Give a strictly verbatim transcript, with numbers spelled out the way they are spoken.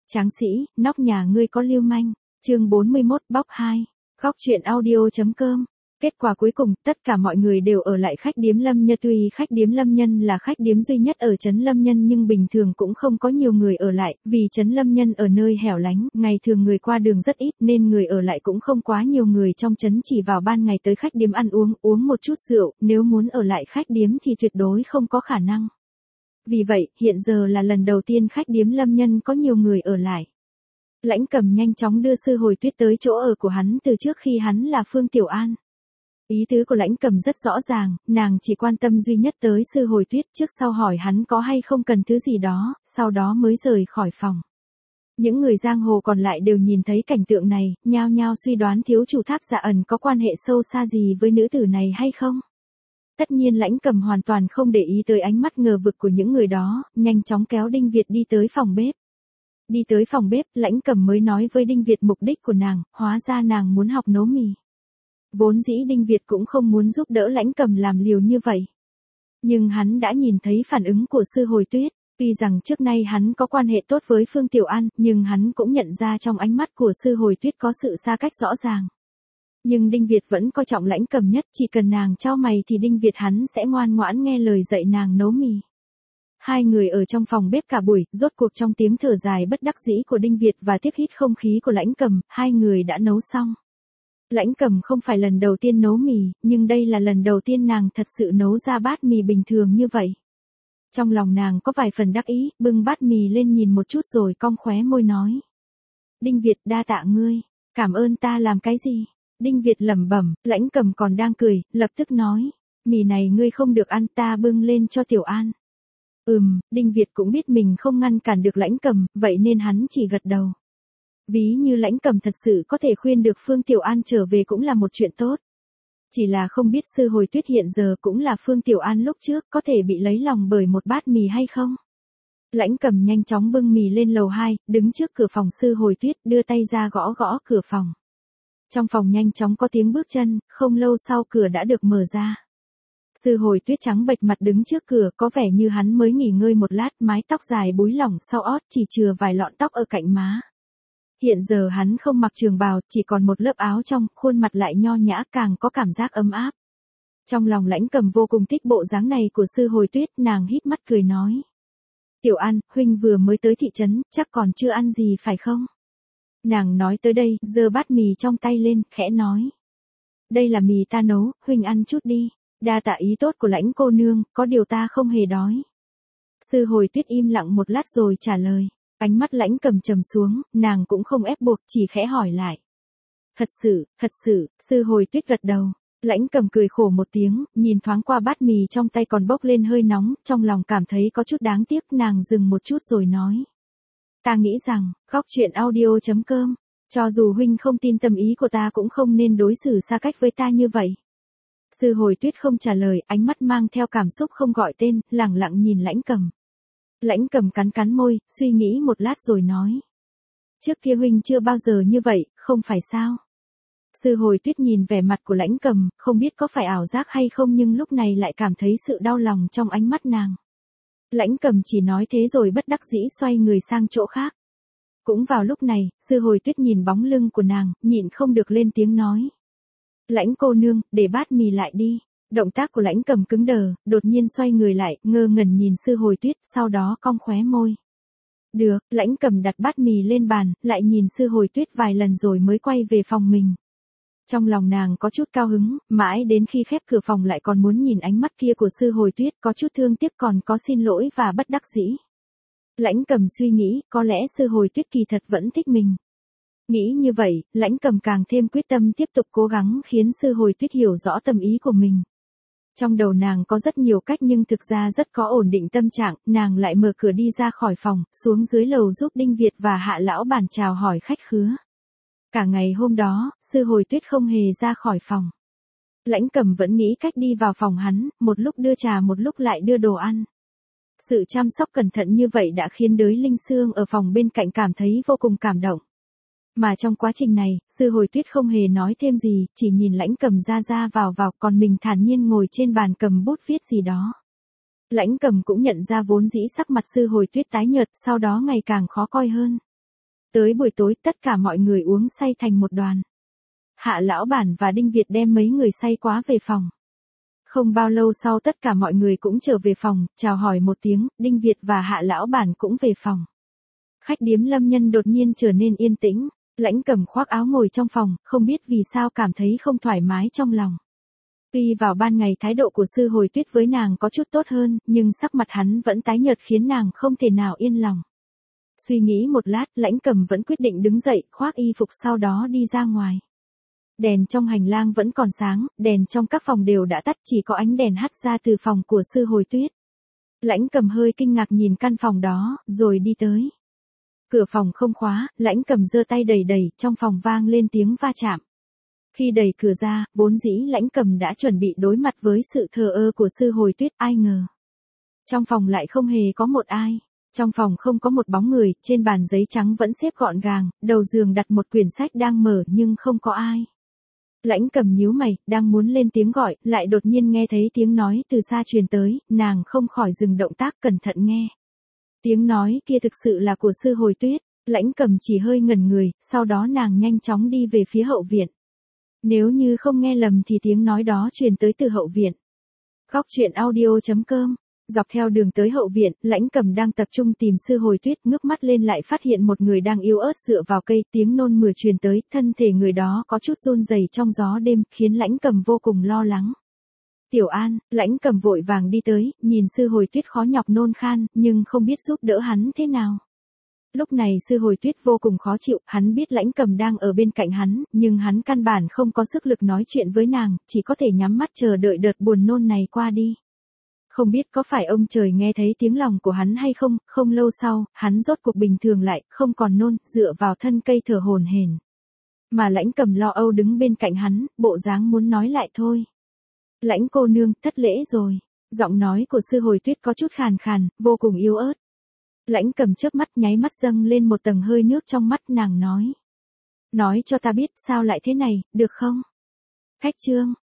Tráng sĩ, nóc nhà ngươi có lưu manh. Chương bốn mươi mốt bóc hai. Góc truyện audio.com. Kết quả cuối cùng, tất cả mọi người đều ở lại khách điếm Lâm Nhân. Tuy khách điếm Lâm Nhân là khách điếm duy nhất ở trấn Lâm Nhân nhưng bình thường cũng không có nhiều người ở lại, vì trấn Lâm Nhân ở nơi hẻo lánh, ngày thường người qua đường rất ít nên người ở lại cũng không quá nhiều, người trong trấn chỉ vào ban ngày tới khách điếm ăn uống, uống một chút rượu, nếu muốn ở lại khách điếm thì tuyệt đối không có khả năng. Vì vậy, hiện giờ là lần đầu tiên khách điếm Lâm Nhân có nhiều người ở lại. Lãnh Cầm nhanh chóng đưa Sư Hồi Tuyết tới chỗ ở của hắn từ trước khi hắn là Phương Tiểu An. Ý tứ của Lãnh Cầm rất rõ ràng, nàng chỉ quan tâm duy nhất tới Sư Hồi Tuyết, trước sau hỏi hắn có hay không cần thứ gì đó, sau đó mới rời khỏi phòng. Những người giang hồ còn lại đều nhìn thấy cảnh tượng này, nhao nhao suy đoán thiếu chủ Tháp Dạ Ẩn có quan hệ sâu xa gì với nữ tử này hay không. Tất nhiên Lãnh Cầm hoàn toàn không để ý tới ánh mắt ngờ vực của những người đó, nhanh chóng kéo Đinh Việt đi tới phòng bếp. Đi tới phòng bếp, Lãnh Cầm mới nói với Đinh Việt mục đích của nàng, hóa ra nàng muốn học nấu mì. Vốn dĩ Đinh Việt cũng không muốn giúp đỡ Lãnh Cầm làm liều như vậy. Nhưng hắn đã nhìn thấy phản ứng của Sư Hồi Tuyết, tuy rằng trước nay hắn có quan hệ tốt với Phương Tiểu An, nhưng hắn cũng nhận ra trong ánh mắt của Sư Hồi Tuyết có sự xa cách rõ ràng. Nhưng Đinh Việt vẫn coi trọng Lãnh Cầm nhất, chỉ cần nàng chau mày thì Đinh Việt hắn sẽ ngoan ngoãn nghe lời dạy nàng nấu mì. Hai người ở trong phòng bếp cả buổi, rốt cuộc trong tiếng thở dài bất đắc dĩ của Đinh Việt và tiếc hít không khí của Lãnh Cầm, hai người đã nấu xong. Lãnh Cầm không phải lần đầu tiên nấu mì, nhưng đây là lần đầu tiên nàng thật sự nấu ra bát mì bình thường như vậy. Trong lòng nàng có vài phần đắc ý, bưng bát mì lên nhìn một chút rồi cong khóe môi nói. Đinh Việt, đa tạ ngươi, cảm ơn ta làm cái gì? Đinh Việt lẩm bẩm, Lãnh Cầm còn đang cười, lập tức nói, mì này ngươi không được ăn, ta bưng lên cho Tiểu An. Ừm, Đinh Việt cũng biết mình không ngăn cản được Lãnh Cầm, vậy nên hắn chỉ gật đầu. Ví như Lãnh Cầm thật sự có thể khuyên được Phương Tiểu An trở về cũng là một chuyện tốt. Chỉ là không biết Sư Hồi Tuyết hiện giờ cũng là Phương Tiểu An lúc trước có thể bị lấy lòng bởi một bát mì hay không? Lãnh Cầm nhanh chóng bưng mì lên lầu hai, đứng trước cửa phòng Sư Hồi Tuyết, đưa tay ra gõ gõ cửa phòng. Trong phòng nhanh chóng có tiếng bước chân, không lâu sau cửa đã được mở ra. Sư Hồi Tuyết trắng bệch mặt đứng trước cửa, có vẻ như hắn mới nghỉ ngơi một lát, mái tóc dài búi lỏng sau ót, chỉ chừa vài lọn tóc ở cạnh má. Hiện giờ hắn không mặc trường bào, chỉ còn một lớp áo trong, khuôn mặt lại nho nhã, càng có cảm giác ấm áp. Trong lòng Lãnh Cầm vô cùng thích bộ dáng này của Sư Hồi Tuyết, nàng híp mắt cười nói. Tiểu An, huynh vừa mới tới thị trấn, chắc còn chưa ăn gì phải không? Nàng nói tới đây, giơ bát mì trong tay lên, khẽ nói. Đây là mì ta nấu, huynh ăn chút đi. Đa tạ ý tốt của Lãnh cô nương, có điều ta không hề đói. Sư Hồi Tuyết im lặng một lát rồi trả lời. Ánh mắt Lãnh Cầm trầm xuống, nàng cũng không ép buộc, chỉ khẽ hỏi lại. Thật sự, thật sự, Sư Hồi Tuyết gật đầu. Lãnh Cầm cười khổ một tiếng, nhìn thoáng qua bát mì trong tay còn bốc lên hơi nóng, trong lòng cảm thấy có chút đáng tiếc, nàng dừng một chút rồi nói. Ta nghĩ rằng, góc truyện audio.com, cho dù huynh không tin tâm ý của ta cũng không nên đối xử xa cách với ta như vậy. Sư Hồi Tuyết không trả lời, ánh mắt mang theo cảm xúc không gọi tên, lẳng lặng nhìn Lãnh Cầm. Lãnh Cầm cắn cắn môi, suy nghĩ một lát rồi nói. Trước kia huynh chưa bao giờ như vậy, không phải sao? Sư Hồi Tuyết nhìn vẻ mặt của Lãnh Cầm, không biết có phải ảo giác hay không nhưng lúc này lại cảm thấy sự đau lòng trong ánh mắt nàng. Lãnh Cầm chỉ nói thế rồi bất đắc dĩ xoay người sang chỗ khác. Cũng vào lúc này, Sư Hồi Tuyết nhìn bóng lưng của nàng, nhịn không được lên tiếng nói. Lãnh cô nương, để bát mì lại đi. Động tác của Lãnh Cầm cứng đờ, đột nhiên xoay người lại, ngơ ngẩn nhìn Sư Hồi Tuyết, sau đó cong khóe môi. Được, Lãnh Cầm đặt bát mì lên bàn, lại nhìn Sư Hồi Tuyết vài lần rồi mới quay về phòng mình. Trong lòng nàng có chút cao hứng, mãi đến khi khép cửa phòng lại còn muốn nhìn ánh mắt kia của Sư Hồi Tuyết, có chút thương tiếc còn có xin lỗi và bất đắc dĩ. Lãnh Cầm suy nghĩ, có lẽ Sư Hồi Tuyết kỳ thật vẫn thích mình. Nghĩ như vậy, Lãnh Cầm càng thêm quyết tâm tiếp tục cố gắng khiến Sư Hồi Tuyết hiểu rõ tâm ý của mình. Trong đầu nàng có rất nhiều cách nhưng thực ra rất có ổn định tâm trạng, nàng lại mở cửa đi ra khỏi phòng, xuống dưới lầu giúp Đinh Việt và Hạ lão bản chào hỏi khách khứa. Cả ngày hôm đó, Sư Hồi Tuyết không hề ra khỏi phòng. Lãnh Cầm vẫn nghĩ cách đi vào phòng hắn, một lúc đưa trà một lúc lại đưa đồ ăn. Sự chăm sóc cẩn thận như vậy đã khiến đới Linh Sương ở phòng bên cạnh cảm thấy vô cùng cảm động. Mà trong quá trình này, Sư Hồi Tuyết không hề nói thêm gì, chỉ nhìn Lãnh Cầm ra ra vào vào, còn mình thản nhiên ngồi trên bàn cầm bút viết gì đó. Lãnh Cầm cũng nhận ra vốn dĩ sắc mặt Sư Hồi Tuyết tái nhợt, sau đó ngày càng khó coi hơn. Tới buổi tối tất cả mọi người uống say thành một đoàn. Hạ lão bản và Đinh Việt đem mấy người say quá về phòng. Không bao lâu sau tất cả mọi người cũng trở về phòng, chào hỏi một tiếng, Đinh Việt và Hạ lão bản cũng về phòng. Khách điếm Lâm Nhân đột nhiên trở nên yên tĩnh, Lãnh Cầm khoác áo ngồi trong phòng, không biết vì sao cảm thấy không thoải mái trong lòng. Tuy vào ban ngày thái độ của sư hồi tuyết với nàng có chút tốt hơn, nhưng sắc mặt hắn vẫn tái nhợt khiến nàng không thể nào yên lòng. Suy nghĩ một lát, Lãnh Cầm vẫn quyết định đứng dậy, khoác y phục sau đó đi ra ngoài. Đèn trong hành lang vẫn còn sáng, đèn trong các phòng đều đã tắt, chỉ có ánh đèn hắt ra từ phòng của sư hồi tuyết. Lãnh Cầm hơi kinh ngạc nhìn căn phòng đó, rồi đi tới. Cửa phòng không khóa, Lãnh Cầm giơ tay đẩy đẩy, trong phòng vang lên tiếng va chạm. Khi đẩy cửa ra, vốn dĩ Lãnh Cầm đã chuẩn bị đối mặt với sự thờ ơ của sư hồi tuyết, ai ngờ. Trong phòng lại không hề có một ai. Trong phòng không có một bóng người, trên bàn giấy trắng vẫn xếp gọn gàng, đầu giường đặt một quyển sách đang mở nhưng không có ai. Lãnh Cầm nhíu mày, đang muốn lên tiếng gọi, lại đột nhiên nghe thấy tiếng nói từ xa truyền tới, nàng không khỏi dừng động tác cẩn thận nghe. Tiếng nói kia thực sự là của sư hồi tuyết, Lãnh Cầm chỉ hơi ngẩn người, sau đó nàng nhanh chóng đi về phía hậu viện. Nếu như không nghe lầm thì tiếng nói đó truyền tới từ hậu viện. Góc truyện audio chấm com. Dọc theo đường tới hậu viện, Lãnh Cầm đang tập trung tìm sư hồi tuyết, ngước mắt lên lại phát hiện một người đang yếu ớt dựa vào cây, tiếng nôn mửa truyền tới, thân thể người đó có chút run rẩy trong gió đêm, khiến Lãnh Cầm vô cùng lo lắng. Tiểu An, Lãnh Cầm vội vàng đi tới, nhìn sư hồi tuyết khó nhọc nôn khan, nhưng không biết giúp đỡ hắn thế nào. Lúc này sư hồi tuyết vô cùng khó chịu, hắn biết Lãnh Cầm đang ở bên cạnh hắn, nhưng hắn căn bản không có sức lực nói chuyện với nàng, chỉ có thể nhắm mắt chờ đợi đợt buồn nôn này qua đi. Không biết có phải ông trời nghe thấy tiếng lòng của hắn hay không, không lâu sau, hắn rốt cuộc bình thường lại, không còn nôn, dựa vào thân cây thở hổn hển. Mà Lãnh Cầm lo âu đứng bên cạnh hắn, bộ dáng muốn nói lại thôi. Lãnh cô nương, thất lễ rồi. Giọng nói của sư hồi tuyết có chút khàn khàn, vô cùng yếu ớt. Lãnh Cầm chớp mắt nháy mắt dâng lên một tầng hơi nước trong mắt, nàng nói. Nói cho ta biết sao lại thế này, được không? Khách trương,